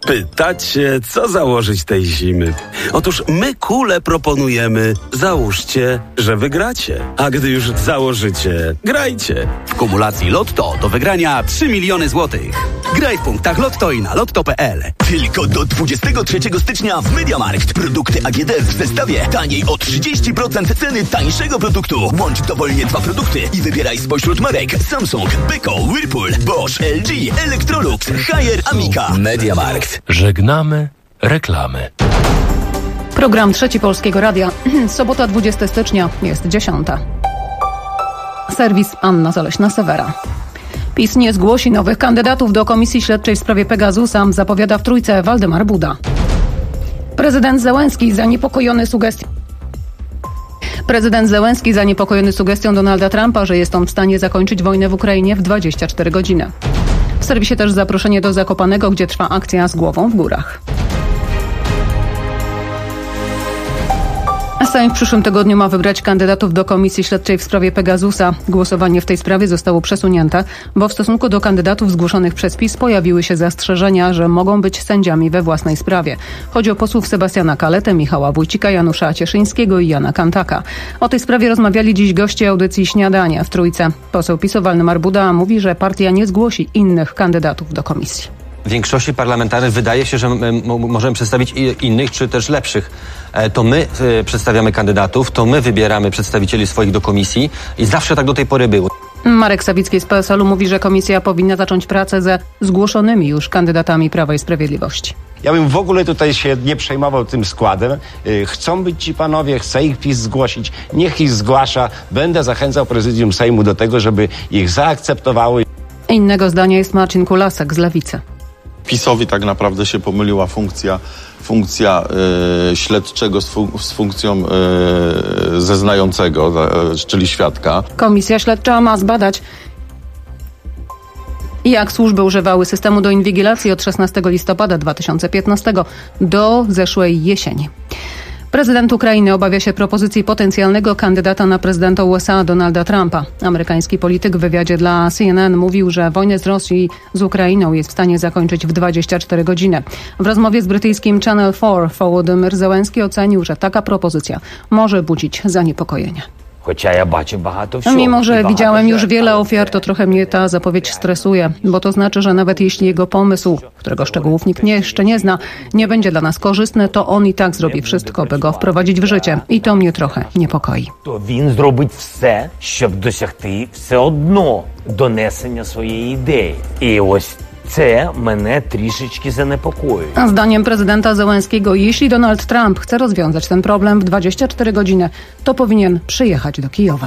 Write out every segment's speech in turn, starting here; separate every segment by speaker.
Speaker 1: Pytacie, co założyć tej zimy? Otóż my kule proponujemy. Załóżcie, że wygracie. A gdy już założycie, grajcie.
Speaker 2: W kumulacji Lotto do wygrania 3 miliony złotych. Graj w punktach Lotto i na lotto.pl.
Speaker 3: Tylko do 23 stycznia w MediaMarkt. Produkty AGD w zestawie taniej o 30% ceny tańszego produktu. Łącz dowolnie 2 produkty i wybieraj spośród marek Samsung, Beko, Whirlpool, Bosch, LG, Electrolux, Haier, Amica. MediaMarkt.
Speaker 4: Żegnamy reklamy.
Speaker 5: Program Trzeci Polskiego Radia. Sobota 20 stycznia jest 10. Serwis Anna Zaleśna-Sewera. PiS nie zgłosi nowych kandydatów do Komisji Śledczej w sprawie Pegasusa, zapowiada w Trójce Waldemar Buda. Prezydent Zełenski zaniepokojony sugestią Donalda Trumpa, że jest on w stanie zakończyć wojnę w Ukrainie w 24 godziny. W serwisie też zaproszenie do Zakopanego, gdzie trwa akcja z głową w górach. Sejm w przyszłym tygodniu ma wybrać kandydatów do Komisji Śledczej w sprawie Pegasusa. Głosowanie w tej sprawie zostało przesunięte, bo w stosunku do kandydatów zgłoszonych przez PiS pojawiły się zastrzeżenia, że mogą być sędziami we własnej sprawie. Chodzi o posłów Sebastiana Kaletę, Michała Wójcika, Janusza Cieszyńskiego i Jana Kantaka. O tej sprawie rozmawiali dziś goście audycji Śniadania w Trójce. Poseł PiS-u Waldemar Buda mówi, że partia nie zgłosi innych kandydatów do komisji.
Speaker 6: Większości parlamentarnej wydaje się, że możemy przedstawić innych, czy też lepszych. To my przedstawiamy kandydatów, to my wybieramy przedstawicieli swoich do komisji i zawsze tak do tej pory było.
Speaker 5: Marek Sawicki z PSL-u mówi, że komisja powinna zacząć pracę ze zgłoszonymi już kandydatami Prawa i Sprawiedliwości.
Speaker 7: Ja bym w ogóle tutaj się nie przejmował tym składem. Chcą być ci panowie, chce ich PiS zgłosić, niech ich zgłasza. Będę zachęcał prezydium Sejmu do tego, żeby ich zaakceptowały.
Speaker 5: Innego zdania jest Marcin Kulasek z Lewicy.
Speaker 8: PiS-owi tak naprawdę się pomyliła funkcja śledczego z funkcją zeznającego, czyli świadka.
Speaker 5: Komisja śledcza ma zbadać, jak służby używały systemu do inwigilacji od 16 listopada 2015 do zeszłej jesieni. Prezydent Ukrainy obawia się propozycji potencjalnego kandydata na prezydenta USA Donalda Trumpa. Amerykański polityk w wywiadzie dla CNN mówił, że wojnę z Rosji z Ukrainą jest w stanie zakończyć w 24 godziny. W rozmowie z brytyjskim Channel 4 Wołodymyr Zełenski ocenił, że taka propozycja może budzić zaniepokojenie. Mimo, że widziałem już wiele ofiar, to trochę mnie ta zapowiedź stresuje, bo to znaczy, że nawet jeśli jego pomysł, którego szczegółów nikt jeszcze nie zna, nie będzie dla nas korzystny, to on i tak zrobi wszystko, by go wprowadzić w życie. I to mnie trochę niepokoi.
Speaker 9: To він зробить все, щоб досягти все одно донесення своєї ідеї. І ось це мене трішечки занепокоює.
Speaker 5: Zdaniem prezydenta Zełenskiego, jeśli Donald Trump chce rozwiązać ten problem w 24 godziny, to powinien przyjechać do Kijowa.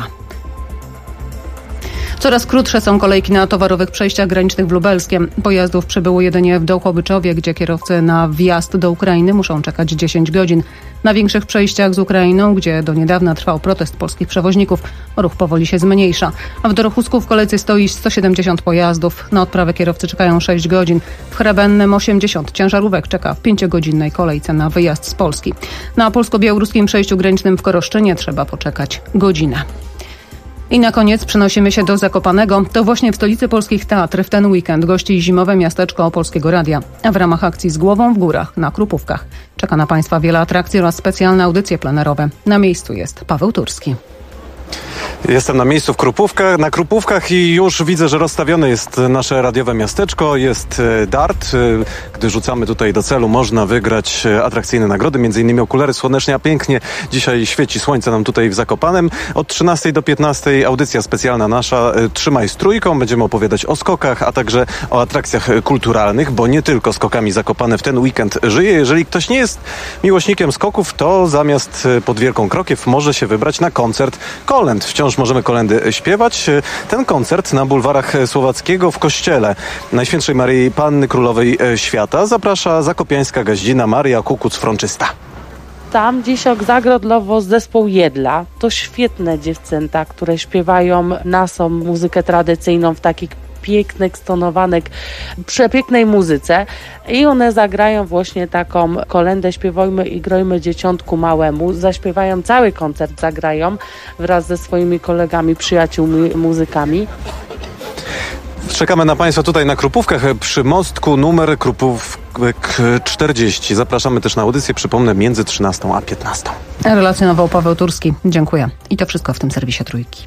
Speaker 5: Coraz krótsze są kolejki na towarowych przejściach granicznych w Lubelskiem. Pojazdów przybyło jedynie w Dołchobyczowie, gdzie kierowcy na wjazd do Ukrainy muszą czekać 10 godzin. Na większych przejściach z Ukrainą, gdzie do niedawna trwał protest polskich przewoźników, ruch powoli się zmniejsza. A w Dorochusku w kolejce stoi 170 pojazdów. Na odprawę kierowcy czekają 6 godzin. W Hrebennem 80 ciężarówek czeka w 5-godzinnej kolejce na wyjazd z Polski. Na polsko-białoruskim przejściu granicznym w Koroszczynie trzeba poczekać godzinę. I na koniec przenosimy się do Zakopanego. To właśnie w stolicy polskich teatr w ten weekend gości zimowe miasteczko Polskiego Radia. A w ramach akcji z głową w górach na Krupówkach czeka na Państwa wiele atrakcji oraz specjalne audycje plenerowe. Na miejscu jest Paweł Turski.
Speaker 10: Jestem na miejscu na Krupówkach i już widzę, że rozstawione jest nasze radiowe miasteczko. Jest dart. Gdy rzucamy tutaj do celu, można wygrać atrakcyjne nagrody, m.in. okulary słoneczne, a pięknie dzisiaj świeci słońce nam tutaj w Zakopanem. Od 13 do 15 audycja specjalna nasza Trzymaj z Trójką. Będziemy opowiadać o skokach, a także o atrakcjach kulturalnych, bo nie tylko skokami Zakopane w ten weekend żyje. Jeżeli ktoś nie jest miłośnikiem skoków, to zamiast pod Wielką Krokiew może się wybrać na koncert kolęd. Wciąż możemy kolendy śpiewać. Ten koncert na bulwarach Słowackiego w kościele Najświętszej Maryi Panny Królowej Świata zaprasza zakopiańska gaździna Maria Kukuc-Frączysta.
Speaker 11: Tam dziś Zagrodlowo zespół Jedla. To świetne dziewczęta, które śpiewają naszą muzykę tradycyjną w takich pięknych, stonowanych, przepięknej muzyce i one zagrają właśnie taką kolędę Śpiewajmy i grojmy dzieciątku małemu. Zaśpiewają cały koncert, zagrają wraz ze swoimi kolegami, przyjaciółmi, muzykami.
Speaker 10: Czekamy na Państwa tutaj na Krupówkach przy mostku numer 40. Zapraszamy też na audycję, przypomnę, między 13 a 15.
Speaker 5: Relacjonował Paweł Turski. Dziękuję. I to wszystko w tym serwisie Trójki.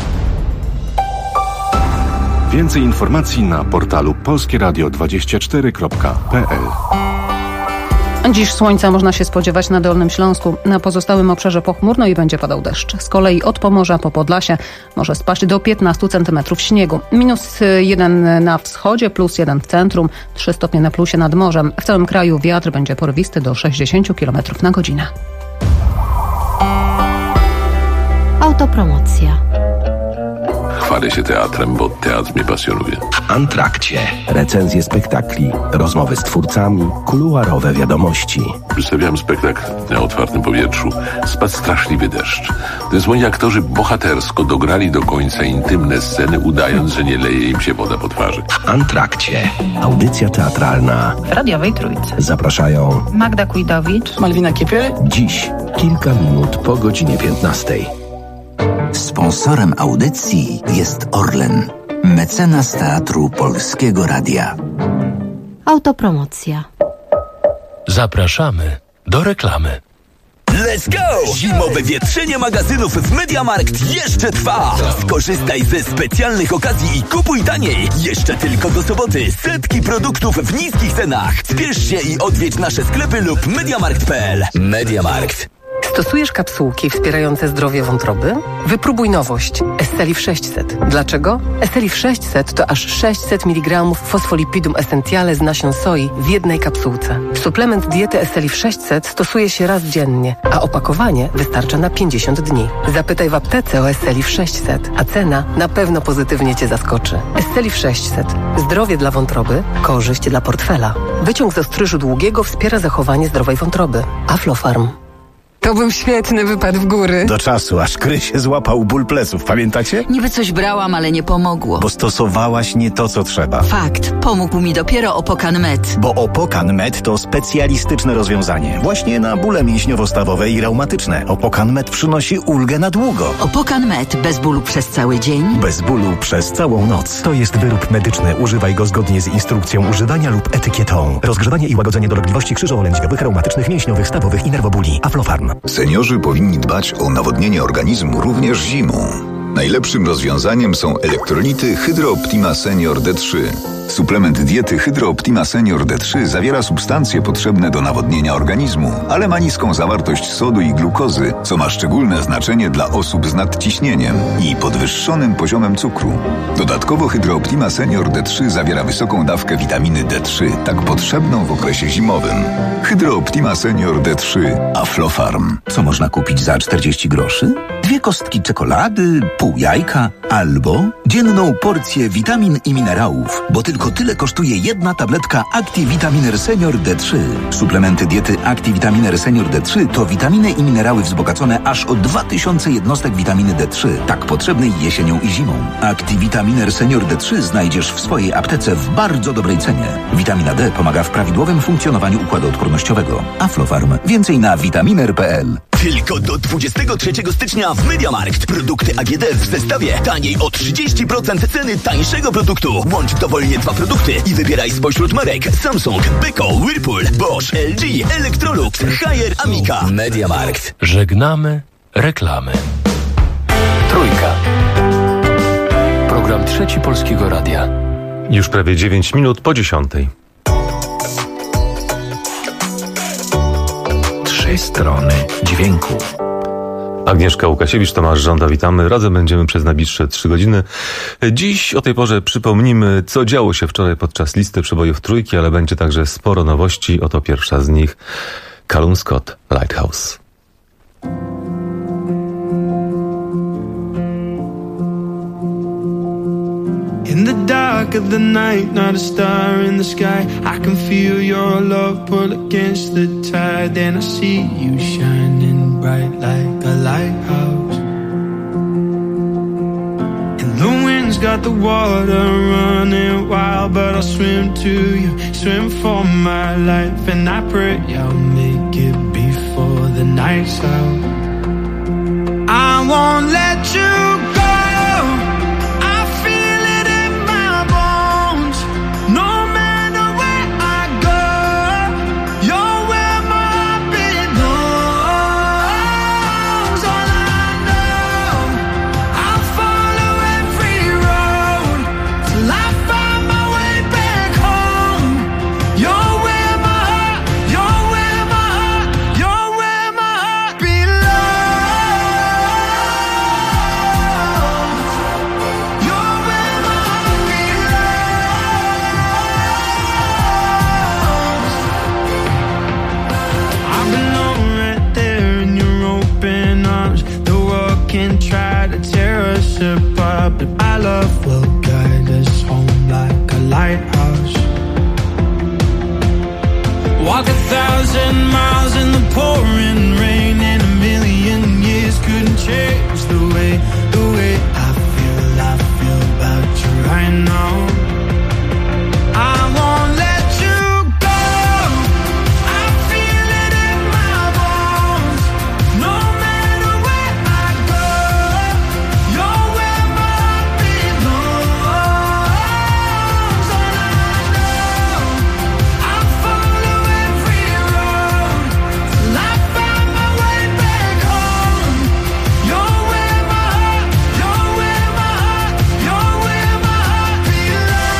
Speaker 12: Więcej informacji na portalu polskieradio24.pl.
Speaker 5: Dziś słońca można się spodziewać na Dolnym Śląsku. Na pozostałym obszarze pochmurno i będzie padał deszcz. Z kolei od Pomorza po Podlasie może spaść do 15 cm śniegu. -1 na wschodzie, +1 w centrum, 3 stopnie na plusie nad morzem. W całym kraju wiatr będzie porywisty do 60 km na godzinę.
Speaker 13: Autopromocja.
Speaker 14: Chwalę się teatrem, bo teatr mnie pasjonuje.
Speaker 15: W Antrakcie recenzje spektakli, rozmowy z twórcami, kuluarowe wiadomości.
Speaker 14: Przedstawiałem spektakl na otwartym powietrzu. Spadł straszliwy deszcz. Zesłoni aktorzy bohatersko dograli do końca intymne sceny, udając, że nie leje im się woda po twarzy.
Speaker 15: W Antrakcie audycja teatralna
Speaker 16: w radiowej Trójce.
Speaker 15: Zapraszają
Speaker 16: Magda Kujdowicz,
Speaker 17: Malwina Kiepiel.
Speaker 15: Dziś kilka minut po godzinie 15.
Speaker 18: Sponsorem audycji jest Orlen, mecenas Teatru Polskiego Radia.
Speaker 13: Autopromocja.
Speaker 4: Zapraszamy do reklamy.
Speaker 3: Let's go! Zimowe wietrzenie magazynów w MediaMarkt jeszcze trwa! Skorzystaj ze specjalnych okazji i kupuj taniej! Jeszcze tylko do soboty setki produktów w niskich cenach! Spiesz się i odwiedź nasze sklepy lub mediamarkt.pl. MediaMarkt.
Speaker 17: Stosujesz kapsułki wspierające zdrowie wątroby? Wypróbuj nowość Esselif 600. Dlaczego? Esselif 600 to aż 600 mg fosfolipidum essentiale z nasion soi w jednej kapsułce. Suplement diety Esselif 600 stosuje się raz dziennie, a opakowanie wystarcza na 50 dni. Zapytaj w aptece o Esselif 600, a cena na pewno pozytywnie Cię zaskoczy. Esselif 600. Zdrowie dla wątroby, korzyść dla portfela. Wyciąg z ostryżu długiego wspiera zachowanie zdrowej wątroby. Aflofarm. To był świetny wypad w góry.
Speaker 19: Do czasu, aż Kry się złapał ból pleców, pamiętacie?
Speaker 20: Niby coś brałam, ale nie pomogło.
Speaker 19: Bo stosowałaś nie to, co trzeba.
Speaker 20: Fakt. Pomógł mi dopiero Opokan Med.
Speaker 19: Bo Opokan Med to specjalistyczne rozwiązanie. Właśnie na bóle mięśniowo-stawowe i reumatyczne. Opokan Med przynosi ulgę na długo.
Speaker 20: Opokan Med. Bez bólu przez cały dzień.
Speaker 19: Bez bólu przez całą noc.
Speaker 21: To jest wyrób medyczny. Używaj go zgodnie z instrukcją używania lub etykietą. Rozgrzewanie i łagodzenie dolegliwości krzyżowo-lędźwiowych, reumatycznych, mięśniowych, stawowych i nerwobóli. Aflofarm.
Speaker 22: Seniorzy powinni dbać o nawodnienie organizmu również zimą. Najlepszym rozwiązaniem są elektrolity Hydro Optima Senior D3. Suplement diety Hydro Optima Senior D3 zawiera substancje potrzebne do nawodnienia organizmu, ale ma niską zawartość sodu i glukozy, co ma szczególne znaczenie dla osób z nadciśnieniem i podwyższonym poziomem cukru. Dodatkowo Hydro Optima Senior D3 zawiera wysoką dawkę witaminy D3, tak potrzebną w okresie zimowym. Hydro Optima Senior D3 Aflofarm.
Speaker 18: Co można kupić za 40 groszy? 2 kostki czekolady, pół jajka albo dzienną porcję witamin i minerałów, bo tylko tyle kosztuje jedna tabletka ActiVitaminer Senior D3. Suplementy diety ActiVitaminer Senior D3 to witaminy i minerały wzbogacone aż o 2000 jednostek witaminy D3, tak potrzebnej jesienią i zimą. ActiVitaminer Senior D3 znajdziesz w swojej aptece w bardzo dobrej cenie. Witamina D pomaga w prawidłowym funkcjonowaniu układu odpornościowego. Aflofarm. Więcej na vitaminer.pl.
Speaker 3: Tylko do 23 stycznia w MediaMarkt. Produkty AGD w zestawie taniej o 30% ceny tańszego produktu. Łącz dowolnie 2 produkty i wybieraj spośród marek Samsung, Beko, Whirlpool, Bosch, LG, Electrolux, Haier, Amica. MediaMarkt.
Speaker 4: Żegnamy reklamy. Trójka. Program Trzeci Polskiego Radia.
Speaker 23: Już prawie 9 minut po 10.
Speaker 15: 3 strony dźwięku.
Speaker 23: Agnieszka Łukasiewicz, Tomasz Żąda, witamy. Razem będziemy przez najbliższe 3 godziny. Dziś o tej porze przypomnimy, co działo się wczoraj podczas listy przebojów Trójki, ale będzie także sporo nowości. Oto pierwsza z nich. Callum Scott, Lighthouse.
Speaker 24: In the dark of the night, not a star in the sky, I can feel your love pull against the tide, and I see you shining bright like a lighthouse. And the wind's got the water running wild, but I'll swim to you, swim for my life, and I pray I'll make it before the night's out. I won't let you go. No matter where I go, walk 1,000 miles in the pouring rain, and 1,000,000 years couldn't change the way I feel about you right now. I won't let you go. I feel it in my bones. No matter where I go, you're where my heart belongs. And I know I'll follow every road till I find my way back home. You're where my heart, you're where my heart, you're where my heart belongs.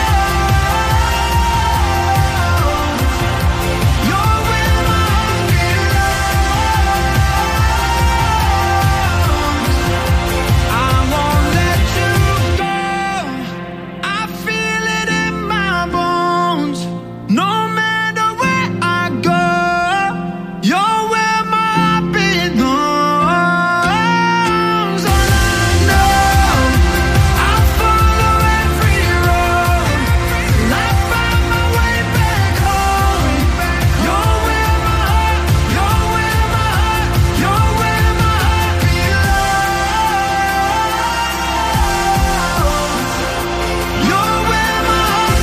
Speaker 24: You're where my heart belongs. I won't let you go. I feel it in my bones. No matter where I go, you're where my heart belongs. And I know I'll follow every road till I find my way back home. You're where my heart, you're where my heart, you're where my heart belongs. You're where my heart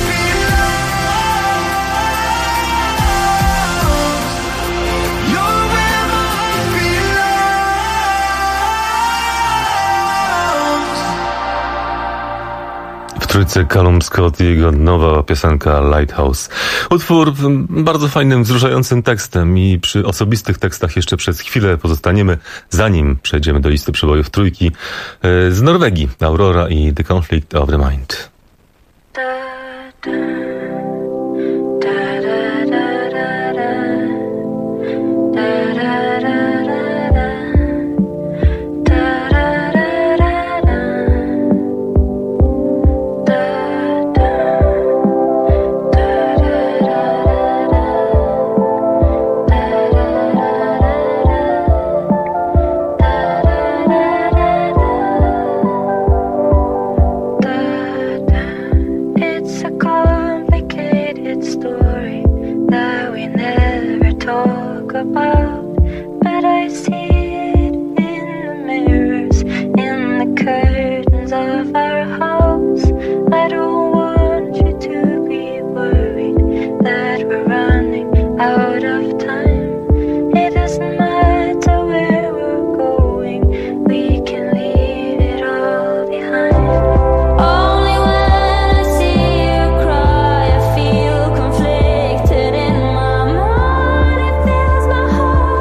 Speaker 24: belongs. You're where my heart belongs.
Speaker 23: W trójce Callum Scott i jego nowa piosenka Lighthouse. Utwór bardzo fajnym, wzruszającym tekstem i przy osobistych tekstach jeszcze przez chwilę pozostaniemy, zanim przejdziemy do listy przebojów trójki z Norwegii. Aurora i The Conflict of the Mind.
Speaker 1: It's a complicated story that we never talk about, but I see it in the mirrors, in the curtains of our house. I don't want you to be worried that we're running out of time. It doesn't matter where we're going, we can leave it all behind. Only when I see you cry, I feel conflicted in my mind. It fills my heart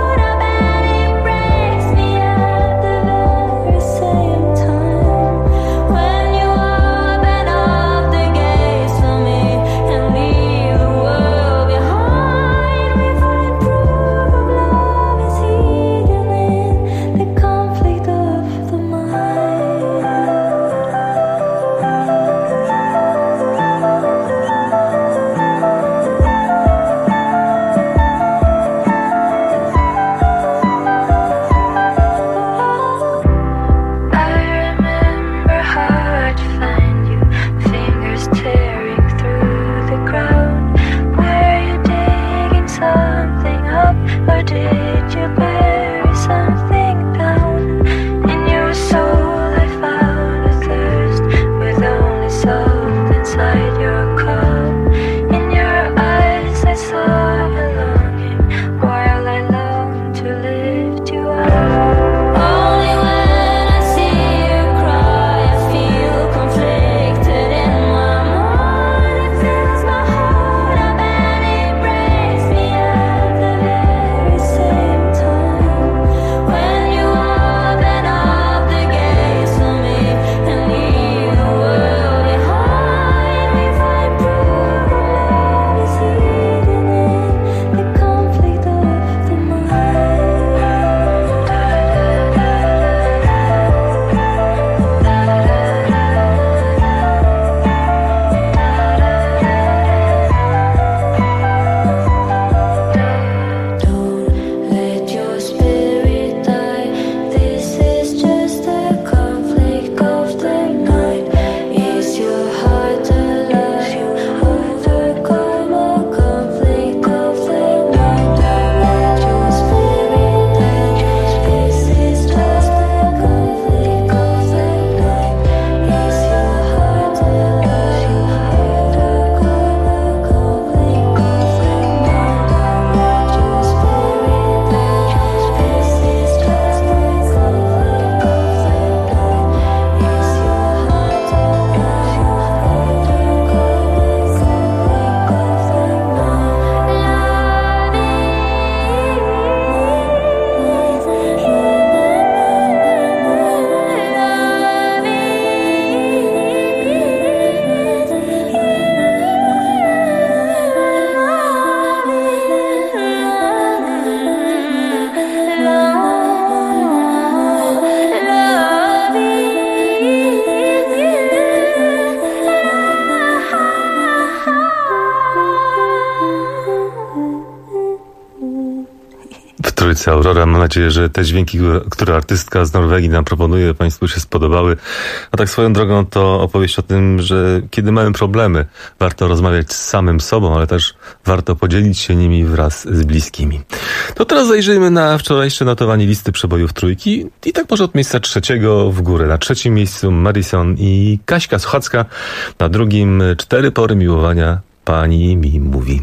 Speaker 23: Trójce Aurora. Mam nadzieję, że te dźwięki, które artystka z Norwegii nam proponuje, Państwu się spodobały. A tak swoją drogą to opowieść o tym, że kiedy mamy problemy, warto rozmawiać z samym sobą, ale też warto podzielić się nimi wraz z bliskimi. To teraz zajrzyjmy na wczorajsze notowanie listy przebojów Trójki i tak może od miejsca 3 w górę. Na 3 miejscu Madison i Kaśka Suchacka, na 2 4 pory miłowania Pani mi mówi.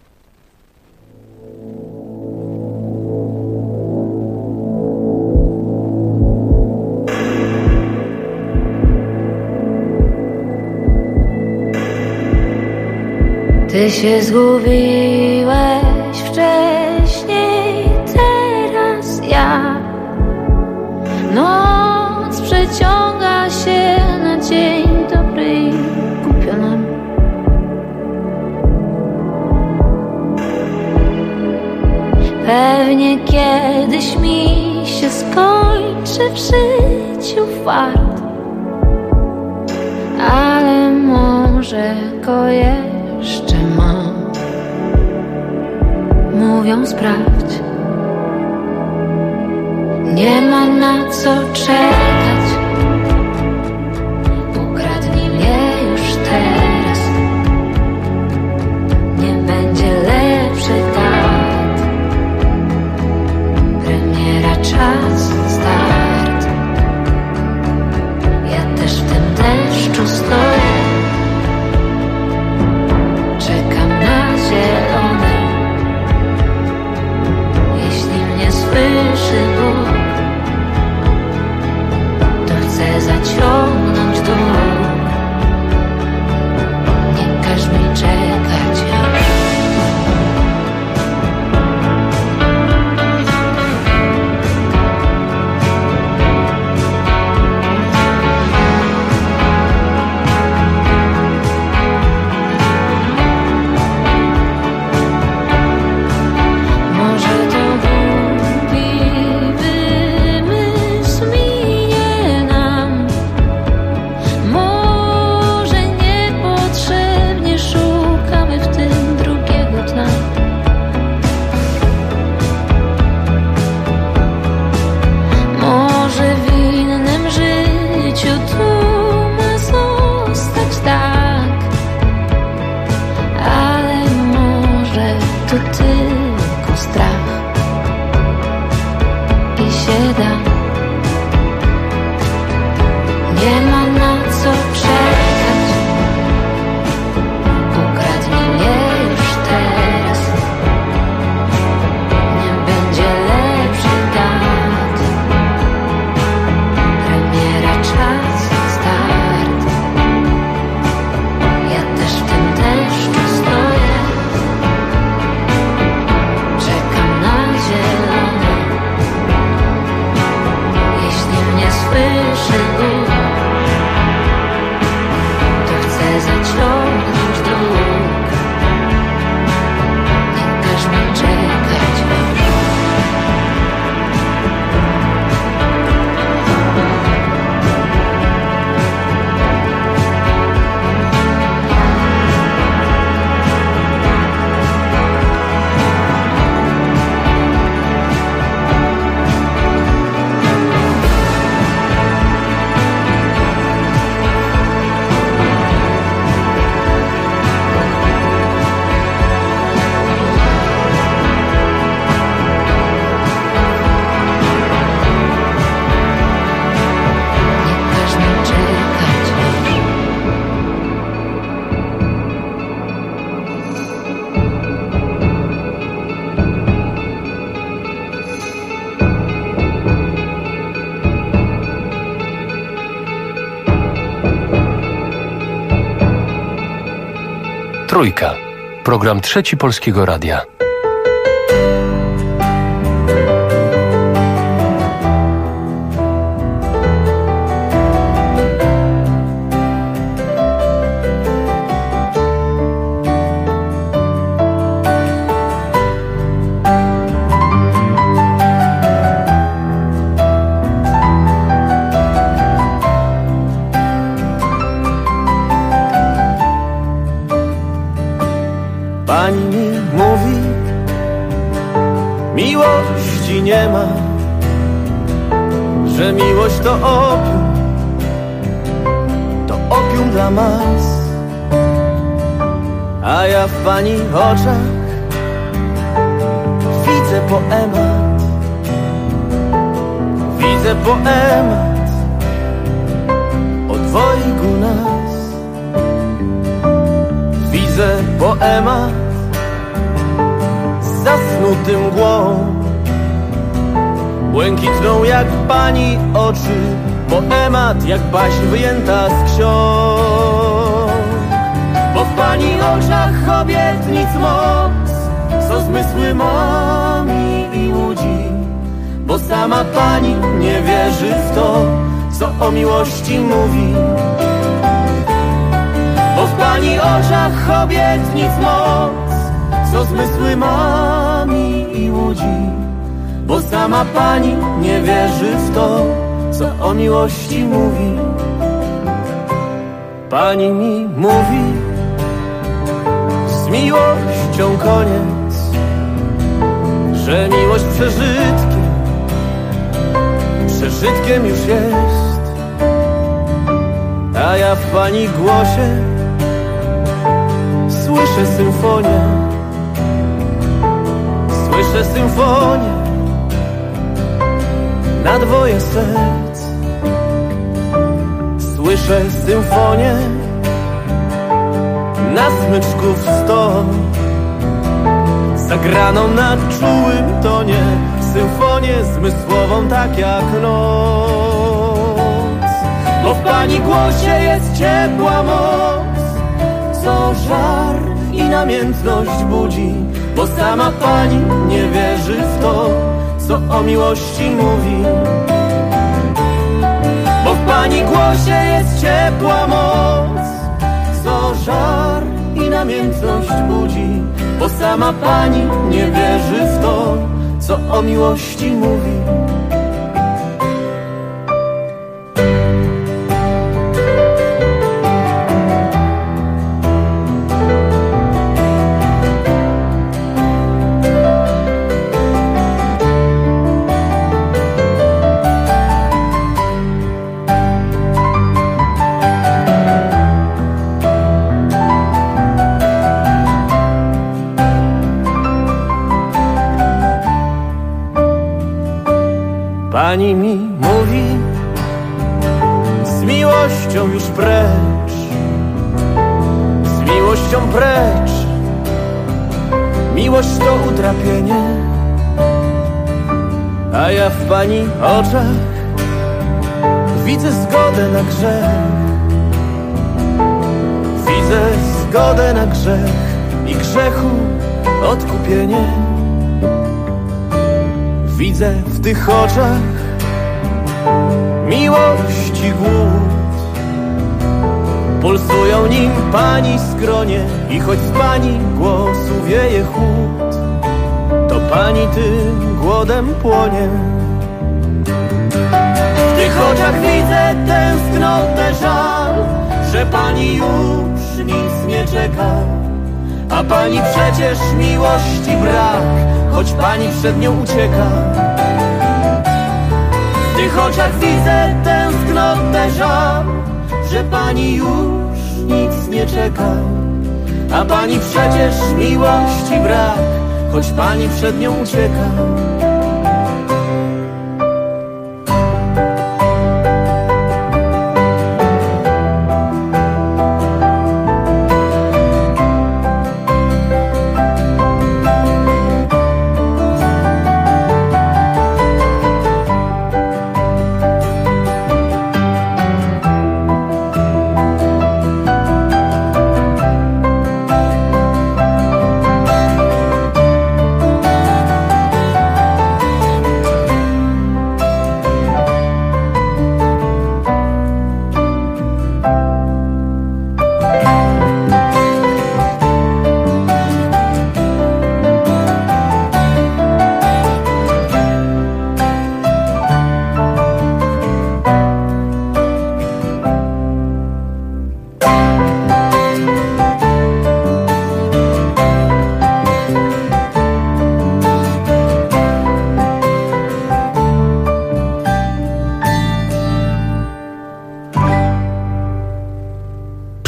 Speaker 1: Ty się zgubiłeś wcześniej, teraz ja. Noc przeciąga się na dzień dobry i głupio nam. Pewnie kiedyś mi się skończy w życiu fart, ale może go jeszcze mam. Mówią sprawdź, nie ma na co czekać. Ukradnij mnie już teraz, nie będzie lepszy dat. Premiera, czas, start. Ja też w tym deszczu stoję, czekam na zielone. Jeśli mnie słyszy Bóg, to chcę zaciągnąć dług. Nie każ mi czekać już.
Speaker 4: Trójka. Program Trzeci Polskiego Radia.
Speaker 2: Pani mi mówi, miłości nie ma, że miłość to opium dla mas. A ja w pani oczach widzę poemat, widzę poemat o dwojgu nas. Widzę poemat z zasnutym mgłą, błękitną jak pani oczy, poemat jak baśń wyjęta z ksiąg. Bo w pani oczach obietnic moc, co zmysły mami i łudzi, bo sama pani nie wierzy w to, co o miłości mówi. Bo w pani oczach obietnic moc, co zmysły mami i łudzi, bo sama pani nie wierzy w to, co o miłości mówi. Pani mi mówi, z miłością koniec, że miłość przeżytkiem już jest. A ja w pani głosie słyszę symfonię, słyszę symfonię na dwoje serc. Słyszę symfonię na smyczków 100, zagraną na czułym tonie, symfonię zmysłową tak jak noc. Bo w pani głosie jest ciepła moc, co żar i namiętność budzi, bo sama pani nie wierzy w to, co o miłości mówi. Bo w pani głosie jest ciepła moc, co żar i namiętność budzi, bo sama pani nie wierzy w to, co o miłości mówi. Pani mi mówi, z miłością już precz, z miłością precz. Miłość to utrapienie, a ja w pani oczach widzę zgodę na grzech. Widzę zgodę na grzech i grzechu odkupienie. Widzę w tych oczach miłości głód, pulsują nim pani skronie i choć z pani głosu wieje chłód, to pani tym głodem płonie. W tych oczach widzę tęsknotę, żal, że pani już nic nie czeka, a pani przecież miłości brak, choć pani przed nią ucieka. W tych oczach widzę tęsknotę, żal, że pani już nic nie czeka, a pani przecież miłości brak, choć pani przed nią ucieka.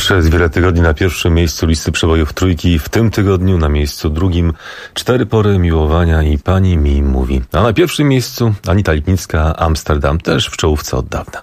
Speaker 23: Przez wiele tygodni na pierwszym miejscu listy przebojów trójki, w tym tygodniu na miejscu drugim 4 pory miłowania i Pani mi mówi. A na pierwszym miejscu Anita Lipnicka, Amsterdam, też w czołówce od dawna.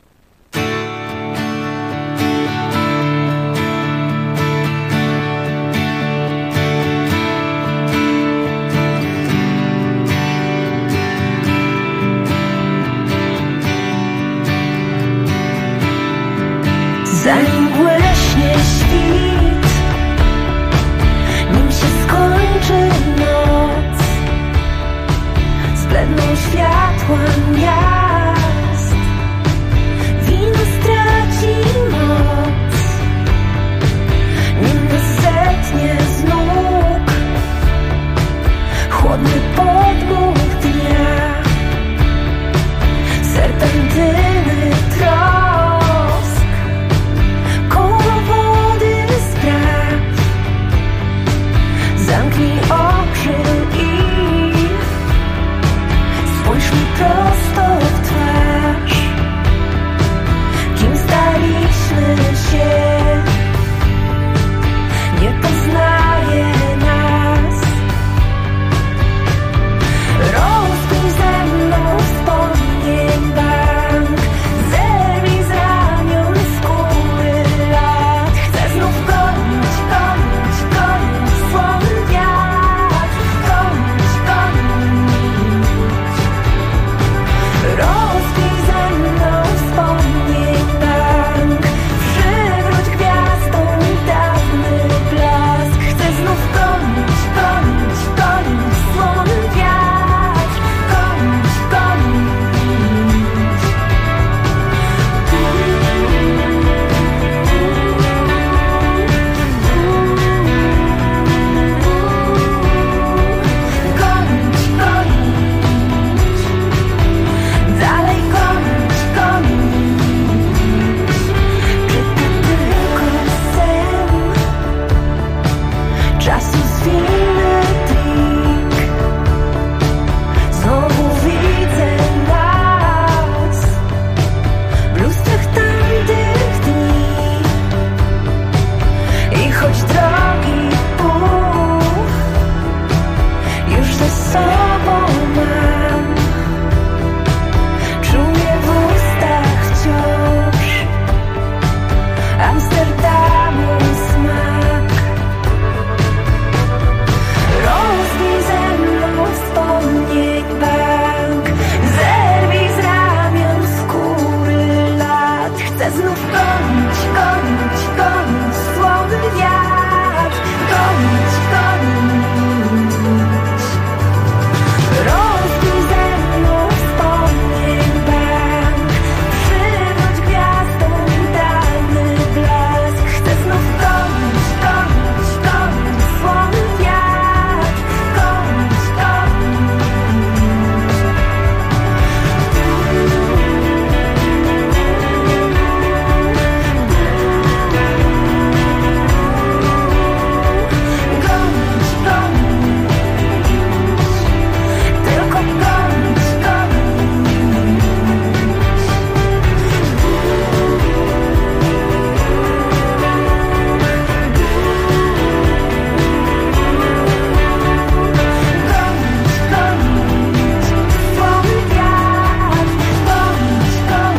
Speaker 1: Zanim błyśnie świt, nim się skończy noc, zbledną światła miast, wino straci moc, nim nas zetnie z nóg chłodny podmuch dnia, serpentyny trosk. Zamknij oczy i spójrz mi prosto w twarz. Kim staliśmy się, nie poznaje nas. Rozbij ze mną wspomnień bank, zerwij z ramion skóry lat. Chcę znów gonić, gonić, gonić słowy. Rozbij ze mną wspomnień bank, przywróć gwiazdom dawny blask. Chcę znów gonić, gonić, gonić słony wiatr, gonić, gonić. Gonić, gonić, dalej gonić, gonić. Czy to tylko sen? Czasu zwinny trik. Znowu widzę nas w lustrach tamtych dni. I choć drogi pół już ze sobą mam, czuję w ustach wciąż Amsterdamu smak. Rozbij ze mną wspomnień bank, zerwij z ramion skóry lat. Chcę znów gonić, gonić, gonić słowy wiatr, gonić, gonić. Rozbij ze mną wspomnień bank, przywróć gwiazdom dawny blask. Chcę znów gonić, gonić, gonić słowy wiatr, gonić, gonić. Gonić, gonić, tylko gonić, gonić. Gonić, gonić, słowy wiatr, gonić,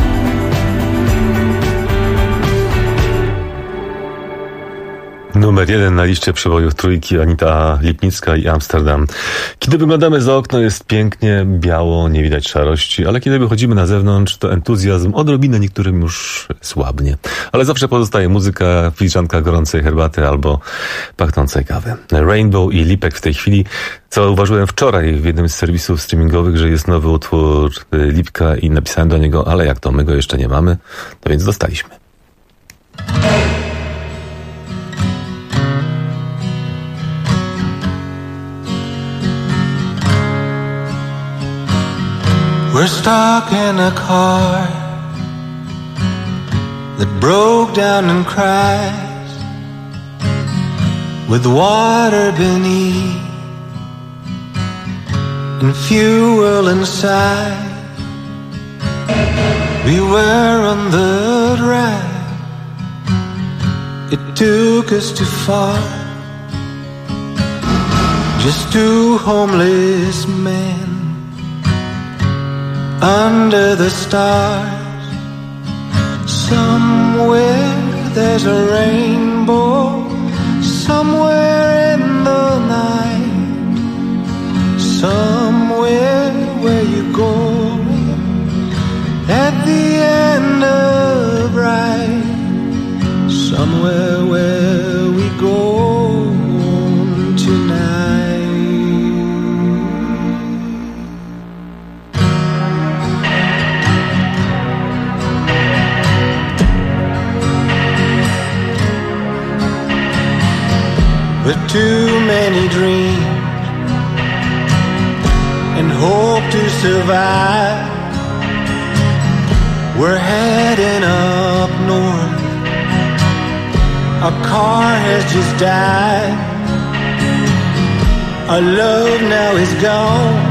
Speaker 23: Numer 1 na liście przebojów trójki Anita Lipnicka i Amsterdam. Kiedy wyglądamy za okno, jest pięknie, biało, nie widać szarości, ale kiedy wychodzimy na zewnątrz, to entuzjazm odrobinę niektórym już słabnie. Ale zawsze pozostaje muzyka, filiżanka gorącej herbaty albo pachnącej kawy. Rainbow i Lipek w tej chwili. Zauważyłem wczoraj w jednym z serwisów streamingowych, że jest nowy utwór Lipka i napisałem do niego, ale jak to, my go jeszcze nie mamy, to więc dostaliśmy.
Speaker 6: We're stuck in a car that broke down and crashed with water beneath and fuel inside. We were on the drive it took us too far. Just two homeless men under the stars. Somewhere there's a rainbow, somewhere in the night, somewhere where you go at the end of ride, somewhere where we go tonight. With too many dreams and hope to survive, we're heading up north. Our car has just died. Our love now is gone.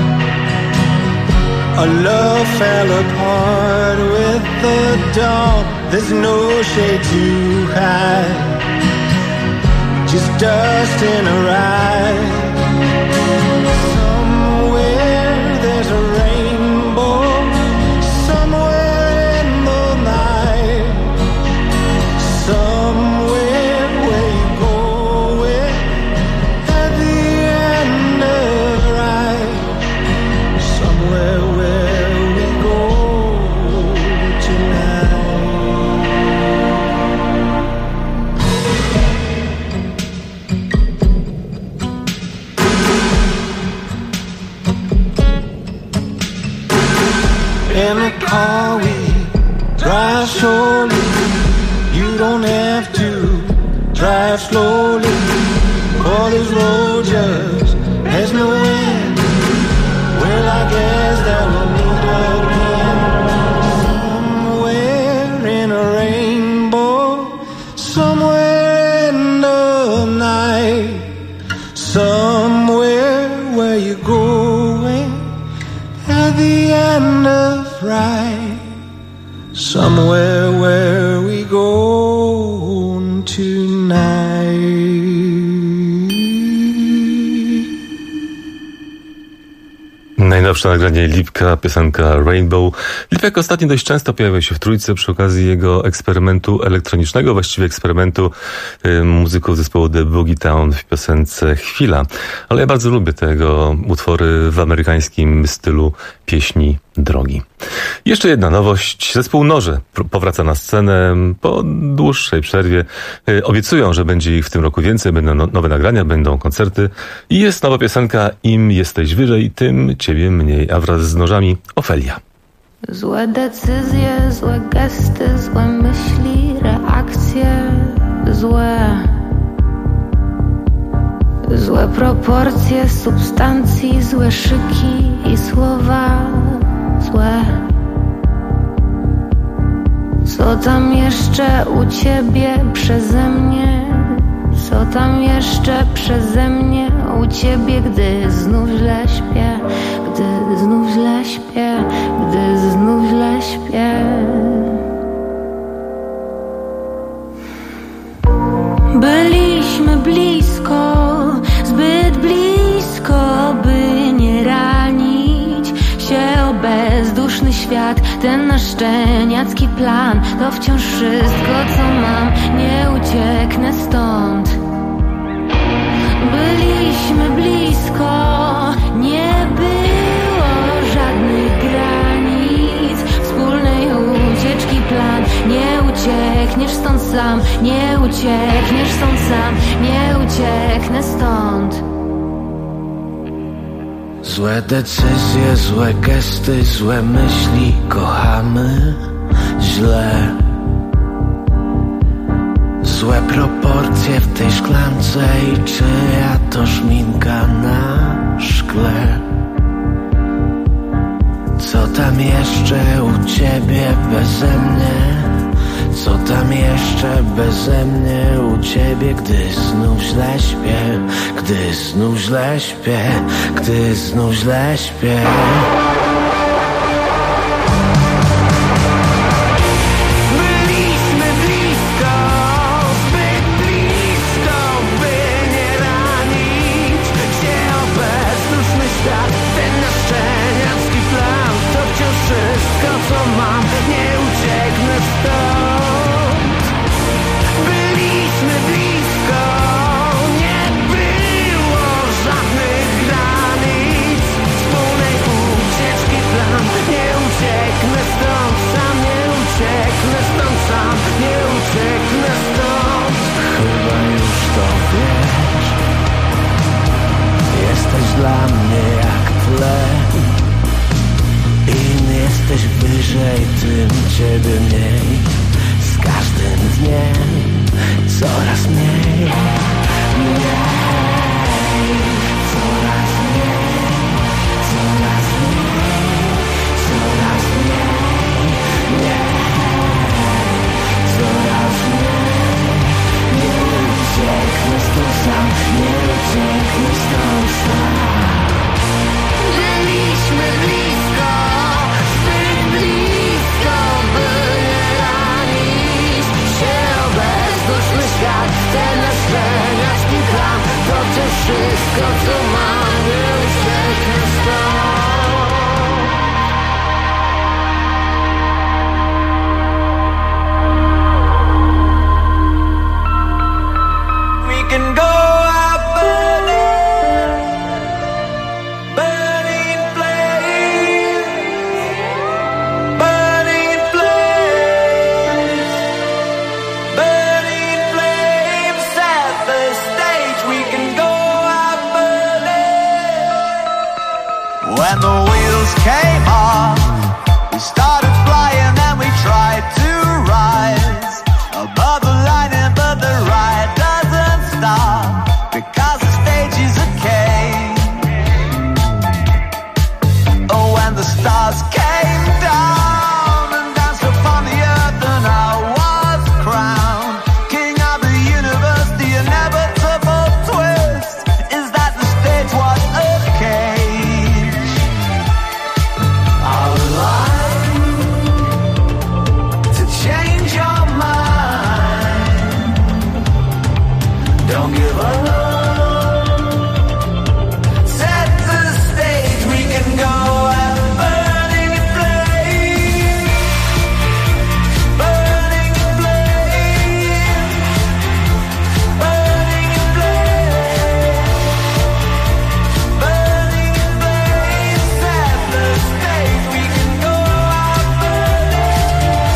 Speaker 6: Our love fell apart with the dawn. There's no shade to hide, just dust in a ride. Somewhere there's a rainbow, somewhere in the night, somewhere where you go at the end of ride, somewhere where we go tonight. In a car we drive slowly. You don't have to drive slowly, for this road just has no end. Well, I guess that we'll meet again somewhere in a rainbow, somewhere in the night, somewhere where you're going at the end of right, somewhere where we go tonight.
Speaker 23: Najnowsze nagranie Lipka, piosenka Rainbow. Lipek ostatnio dość często pojawia się w Trójce przy okazji jego eksperymentu elektronicznego, właściwie eksperymentu muzyków zespołu The Boogie Town w piosence Chwila. Ale ja bardzo lubię te jego utwory w amerykańskim stylu pieśni drogi. Jeszcze jedna nowość. Zespół Noże powraca na scenę po dłuższej przerwie. Obiecują, że będzie ich w tym roku więcej, będą nowe nagrania, będą koncerty i jest nowa piosenka Im jesteś wyżej, tym ciebie mniej, a wraz z Nożami Ofelia.
Speaker 1: Złe decyzje, złe gesty, złe myśli, reakcje złe. Złe proporcje substancji, złe szyki i słowa złe. Co tam jeszcze u ciebie przeze mnie? Co tam jeszcze przeze mnie u ciebie, gdy znów źle śpię, gdy znów źle śpię, gdy znów źle śpię. Byliśmy blisko, zbyt blisko, by nie ranić się o bezduszny świat. Ten nasz szczeniacki plan to wciąż wszystko, co mam. Nie ucieknę stąd. Byliśmy blisko, nie było żadnych granic, wspólnej ucieczki plan. Nie uciekniesz stąd sam, nie uciekniesz stąd sam, nie ucieknę stąd.
Speaker 7: Złe decyzje, złe gesty, złe myśli, kochamy źle. Złe proporcje w tej szklance i czyja to szminka na szkle. Co tam jeszcze u ciebie beze mnie? Co tam jeszcze beze mnie u ciebie, gdy znów źle śpię, gdy znów źle śpię, gdy znów źle śpię.
Speaker 6: Byliśmy blisko,
Speaker 7: tym ciebie mniej. Z każdym dniem coraz mniej. Coraz mniej, coraz mniej, coraz mniej, coraz mniej. Nie ucieknę stąd sam, nie ucieknę stąd sam. Byliśmy blisko, zbyt blisko, by nie ranić się o bezduszny świat. Ten nasz leniacki plan to wciąż wszystko, co mam, nie ucieknę stąd.
Speaker 2: We can go out burning, burning flames, burning flames, burning flames. Set the stage. We can go out burning. When the wheels came off, we started flying and we tried to rise above the line, but the ride doesn't stop because the stage is a cage. Oh, when the stars came down and danced upon the earth, and I was crowned king of the universe. The inevitable twist is that the stage was a cage. I would like to change your mind. Don't give up. Set the stage. We can go out burning in flames, burning in flames, burning in flames, burning in flames. Set the stage. We can go out burning,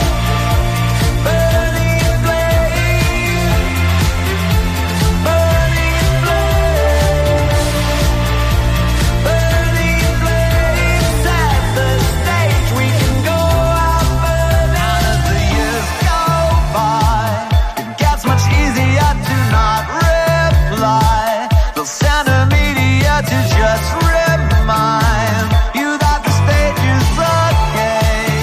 Speaker 2: burning in flames, burning in flames, burning in flames. Set the stage. We can go out burning. As the years go by, it gets much easier to not reply. They'll send a media to just remind you that the stage is okay.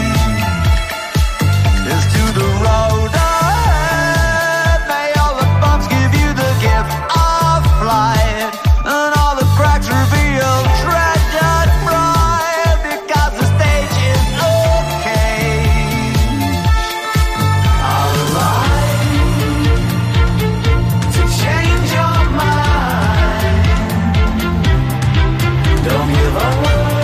Speaker 2: Here's to the road ahead. May all the bumps give you the gift of flight, and all the cracks reveal treasured pride, because the stage is okay. I would like to change your mind. Don't give up.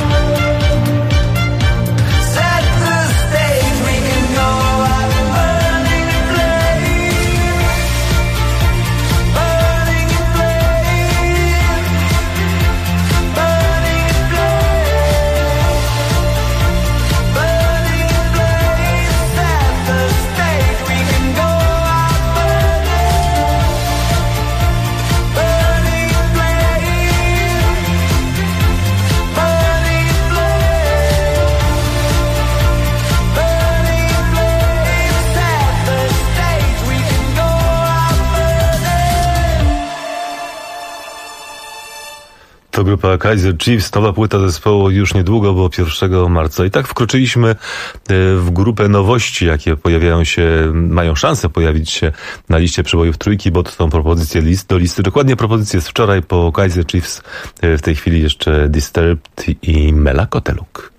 Speaker 2: Set the stage. We can go out burning in flames, burning in flames, burning in flames, burning in flames. Set the stage. We can go out burning, burning in flames, burning in flames, burning in flames. Set the stage. We can go out burning.
Speaker 23: To grupa Kaiser Chiefs, nowa płyta zespołu już niedługo, bo 1 marca. I tak wkroczyliśmy w grupę nowości, jakie pojawiają się, mają szansę pojawić się na liście przebojów trójki, bo to są propozycje do listy. Dokładnie propozycje z wczoraj po Kaiser Chiefs. W tej chwili jeszcze Disturbed i Mela Koteluk.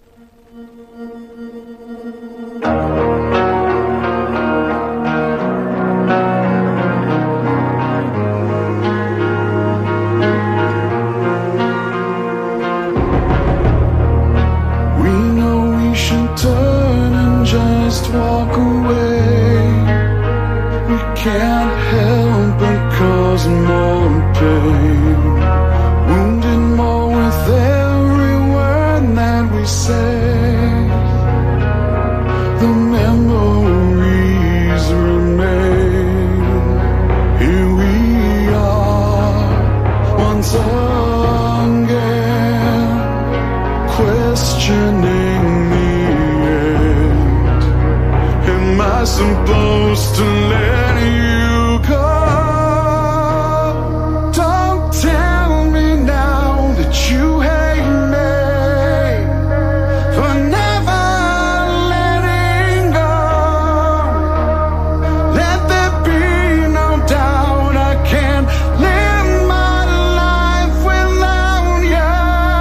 Speaker 6: We know we should turn and just walk away. We can't help but cause more pain. Wounded more with every word that we say.
Speaker 24: supposed to let you go. Don't tell me now that you hate me for never letting go. Let there be no doubt I can't live my life without you.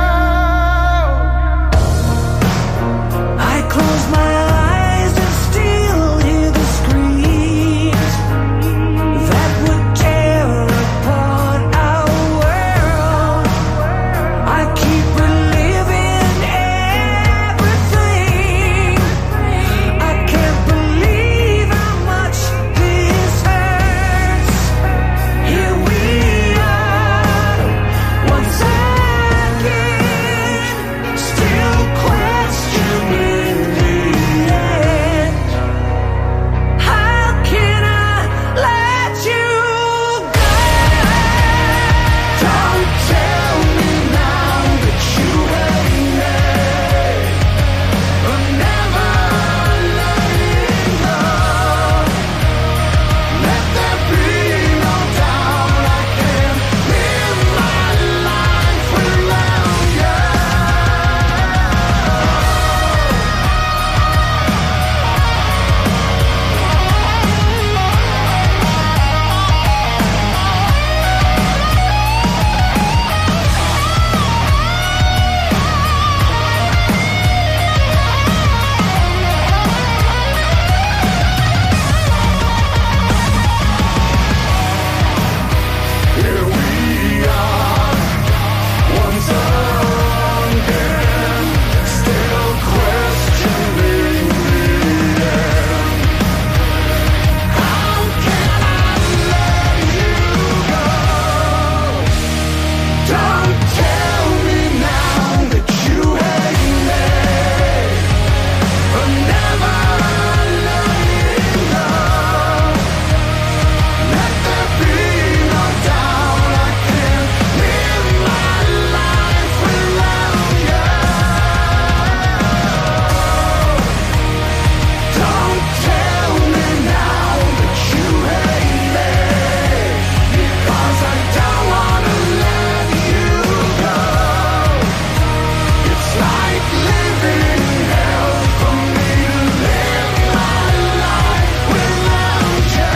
Speaker 24: I close my eyes and still hear the screams that would tear apart our world. I keep reliving everything. I can't believe how much this hurts. Here we are, once again, still questioning the end. How can I let you go? Don't tell me now that you hate me for never letting go. Let there be no doubt I can't live my life without you. Here we are, once again, still questioning the end. How can I let you go? Don't tell me now that you hate me for never letting go. Let there be no doubt I can't live my life without you. Don't tell me now that you hate me, because I don't wanna let you go. It's like living hell for me to live my life without you.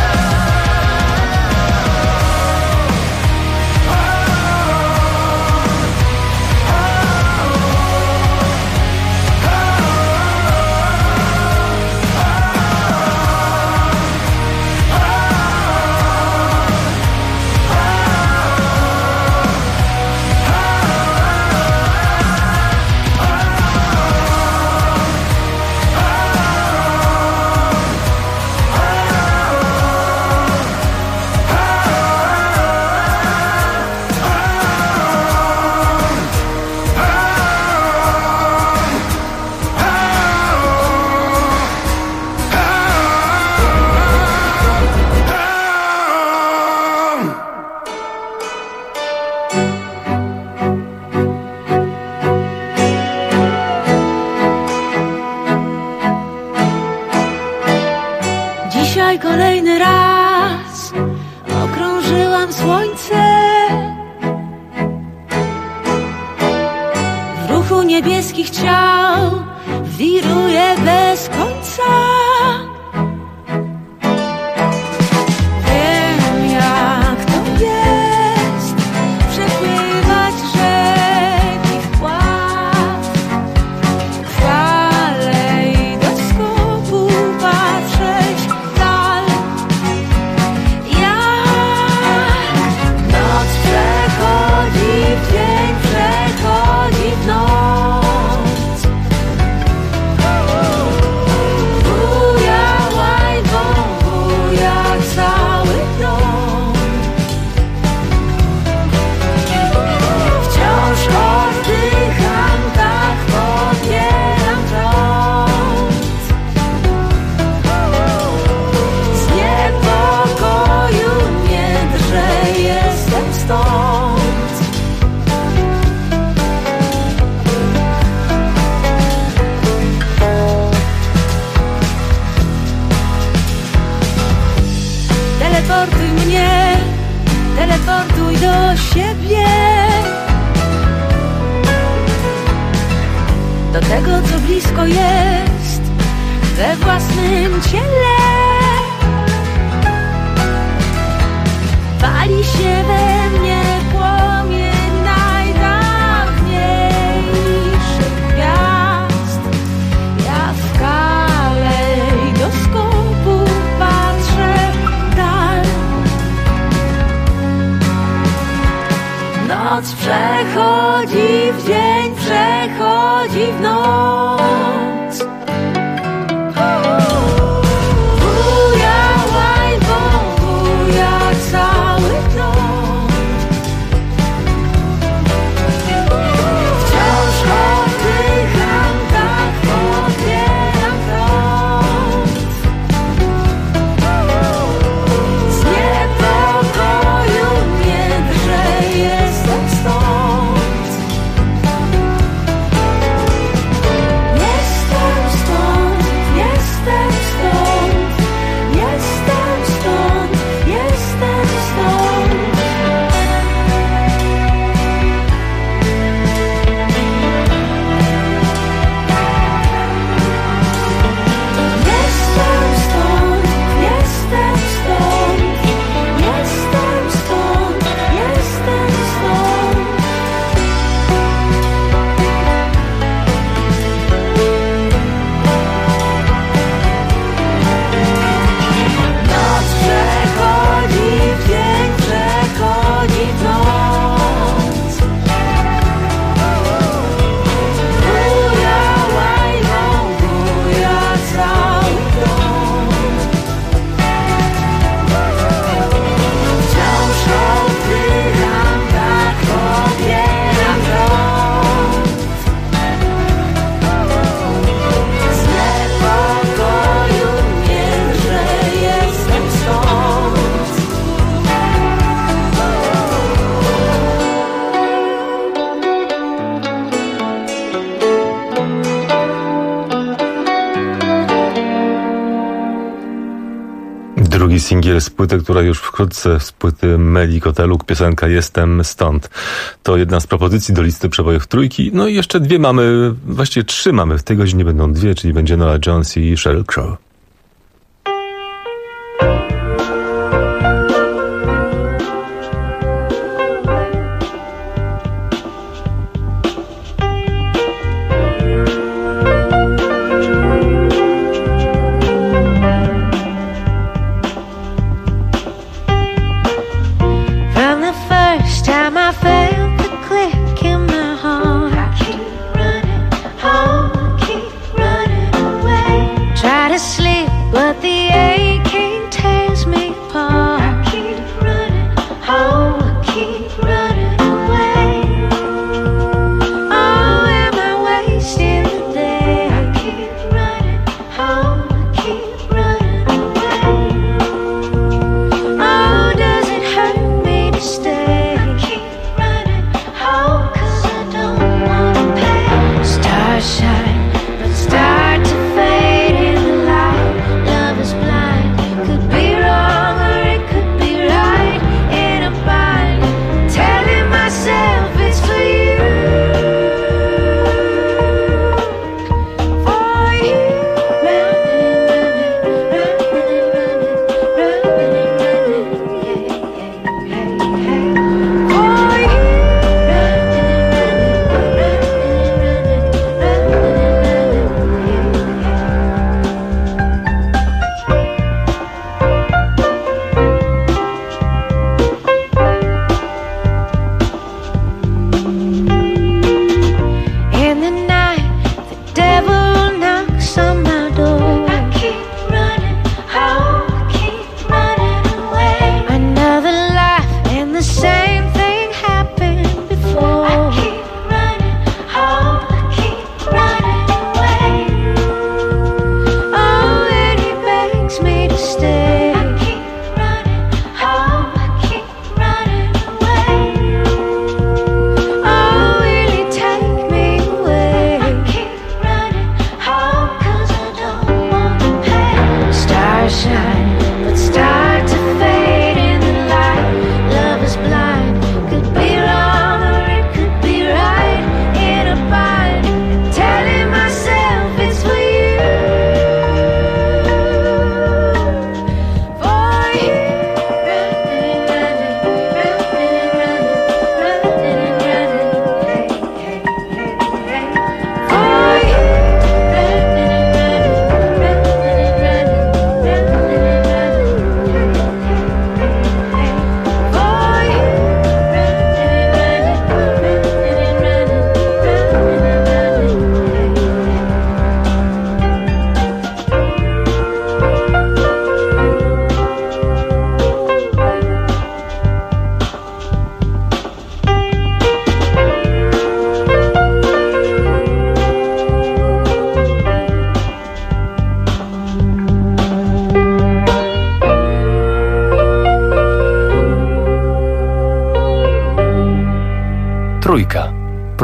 Speaker 8: Dzisiaj kolejny raz okrążyłam słońce. W ruchu niebieskich ciał wiruje bez końca. Wiem, jak to jest przepływać rzeki wpław, dalej do skoku patrzeć w dal. Jak noc przechodzi w dzień, przechodzi w noc. blisko jest we własnym ciele. Pali się we mnie płomień najdawniejszych gwiazd. Ja w kalejdoskopu patrzę w dal. Noc przechodzi w dzień, przechodzi w noc.
Speaker 23: Drugi singiel z płyty, która już wkrótce z płyty Meli Koteluk, piosenka Jestem Stąd. To jedna z propozycji do listy przebojów trójki. No i jeszcze dwie mamy, właściwie trzy mamy. W tej godzinie będą dwie, czyli będzie Noah Jones i Sheryl Crow.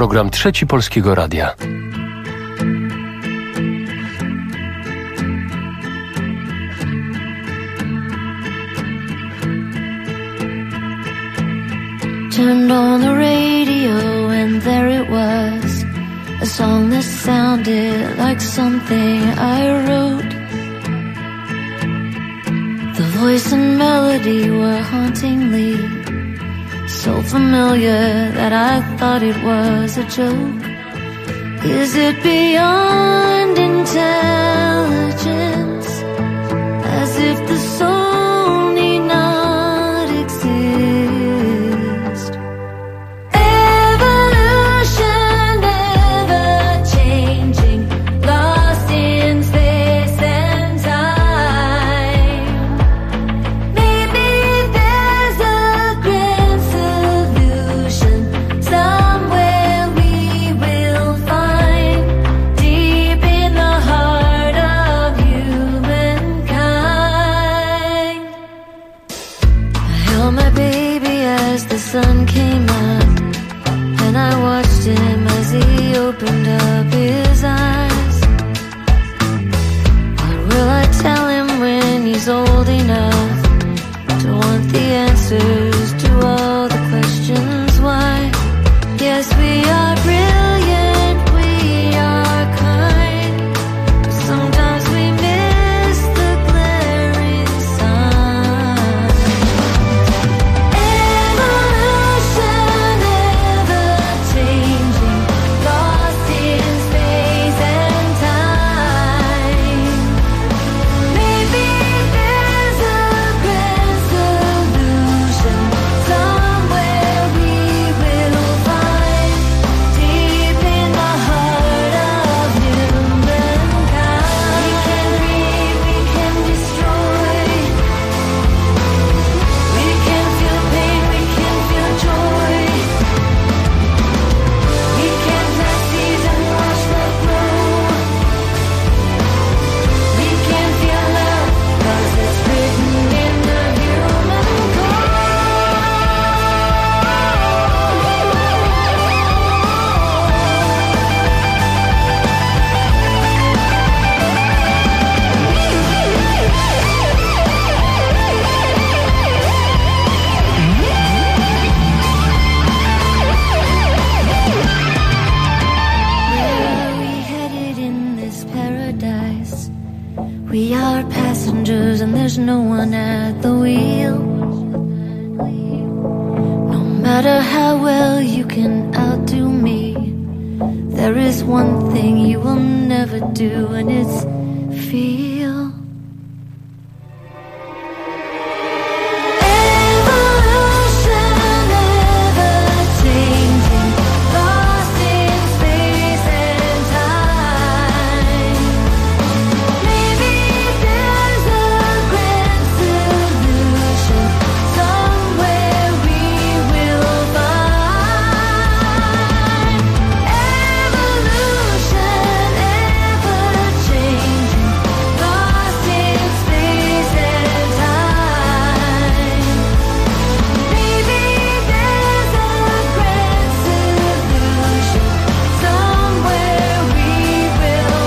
Speaker 4: program Trzeci Polskiego Radia.
Speaker 1: Turned on the radio and there it was, a song that sounded like something I wrote. The voice and melody were hauntingly so familiar that I thought it was a joke. Is it beyond intelligence, as if the soul need not exist? Evolution, ever changing, lost in space and time. Maybe there's a grand solution somewhere we will find, deep in the heart of humankind. I held my baby as the sun came up, and I watched him as he opened up his eyes. What will I tell him when he's old enough to want the answers to all the questions why? Yes, we are brilliant, we are kind, but sometimes we miss the glaring signs. Evolution, ever changing, lost in space and time. Maybe there's a grand solution somewhere we will find, deep in the heart of humankind. We can read, we can destroy, we can feel pain, we can feel joy, we can plant seeds and watch them grow, we can feel love, 'cause it's written in the human Where are we headed in this paradise? We are passengers and there's no one at the wheel. No matter how well you can outdo me, there is one thing you will never do, and it's feel. Evolution, ever changing, lost in space and time. Maybe there's a grand solution somewhere we will find. Evolution, ever changing, lost in space and time. Maybe there's a grand solution somewhere we will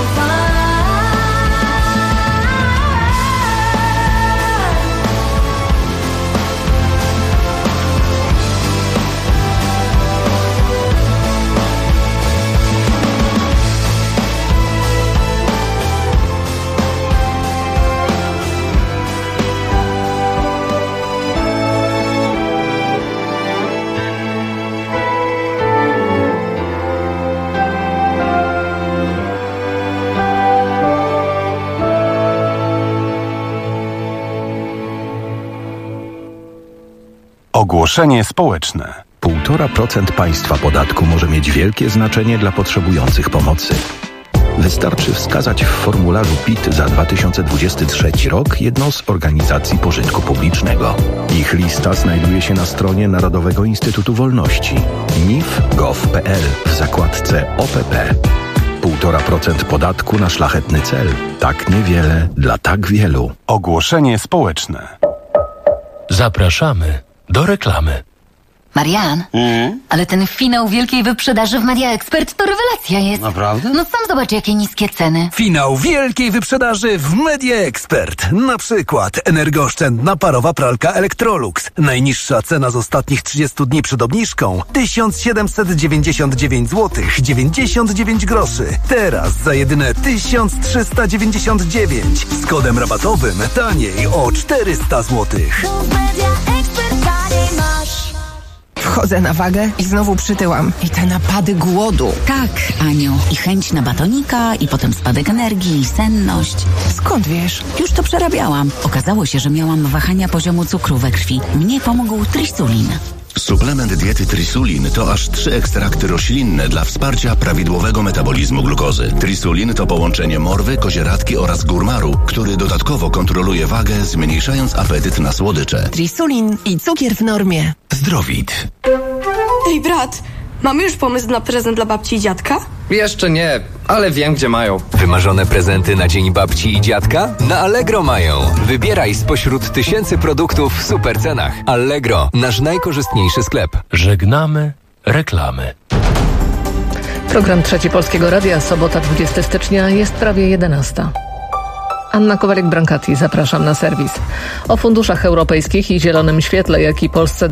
Speaker 21: Ogłoszenie społeczne.
Speaker 15: 1,5% państwa podatku może mieć wielkie znaczenie dla potrzebujących pomocy. Wystarczy wskazać w formularzu PIT za 2023 rok jedną z organizacji pożytku publicznego. Ich lista znajduje się na stronie Narodowego Instytutu Wolności nif.gov.pl w zakładce OPP. 1,5% podatku na szlachetny cel. Tak niewiele dla tak wielu.
Speaker 21: Ogłoszenie społeczne.
Speaker 4: Zapraszamy do reklamy.
Speaker 9: Marian, ale ten finał wielkiej wyprzedaży w Media Expert to rewelacja jest.
Speaker 10: Naprawdę?
Speaker 9: No sam zobacz, jakie niskie ceny.
Speaker 10: Finał wielkiej wyprzedaży w Media Expert. Na przykład energooszczędna parowa pralka Electrolux. Najniższa cena z ostatnich 30 dni przed obniżką 1799 zł 99 groszy. Teraz za jedyne 1399. Z kodem rabatowym taniej o 400 zł.
Speaker 11: Wchodzę na wagę i znowu przytyłam. I te napady głodu.
Speaker 13: Tak, Aniu. I chęć na batonika, i potem spadek energii, i senność.
Speaker 11: Skąd wiesz?
Speaker 13: Już to przerabiałam. Okazało się, że miałam wahania poziomu cukru we krwi. Mnie pomógł Trisulin.
Speaker 25: Suplement diety Trisulin to aż 3 ekstrakty roślinne dla wsparcia prawidłowego metabolizmu glukozy. Trisulin to połączenie morwy, kozieradki oraz górmaru, który dodatkowo kontroluje wagę, zmniejszając apetyt na słodycze.
Speaker 11: Trisulin i cukier w normie.
Speaker 25: Zdrowit.
Speaker 26: Ej, brat, mamy już pomysł na prezent dla babci i dziadka?
Speaker 27: Jeszcze nie, ale wiem, gdzie mają.
Speaker 28: Wymarzone prezenty na Dzień Babci i Dziadka? Na Allegro mają. Wybieraj spośród tysięcy produktów w super cenach. Allegro, nasz najkorzystniejszy sklep.
Speaker 4: Żegnamy reklamy.
Speaker 29: Program Trzeci Polskiego Radia, sobota 20 stycznia, jest prawie 11. Anna Kowalek-Brankati, zapraszam na serwis. O funduszach europejskich i zielonym świetle, jaki Polsce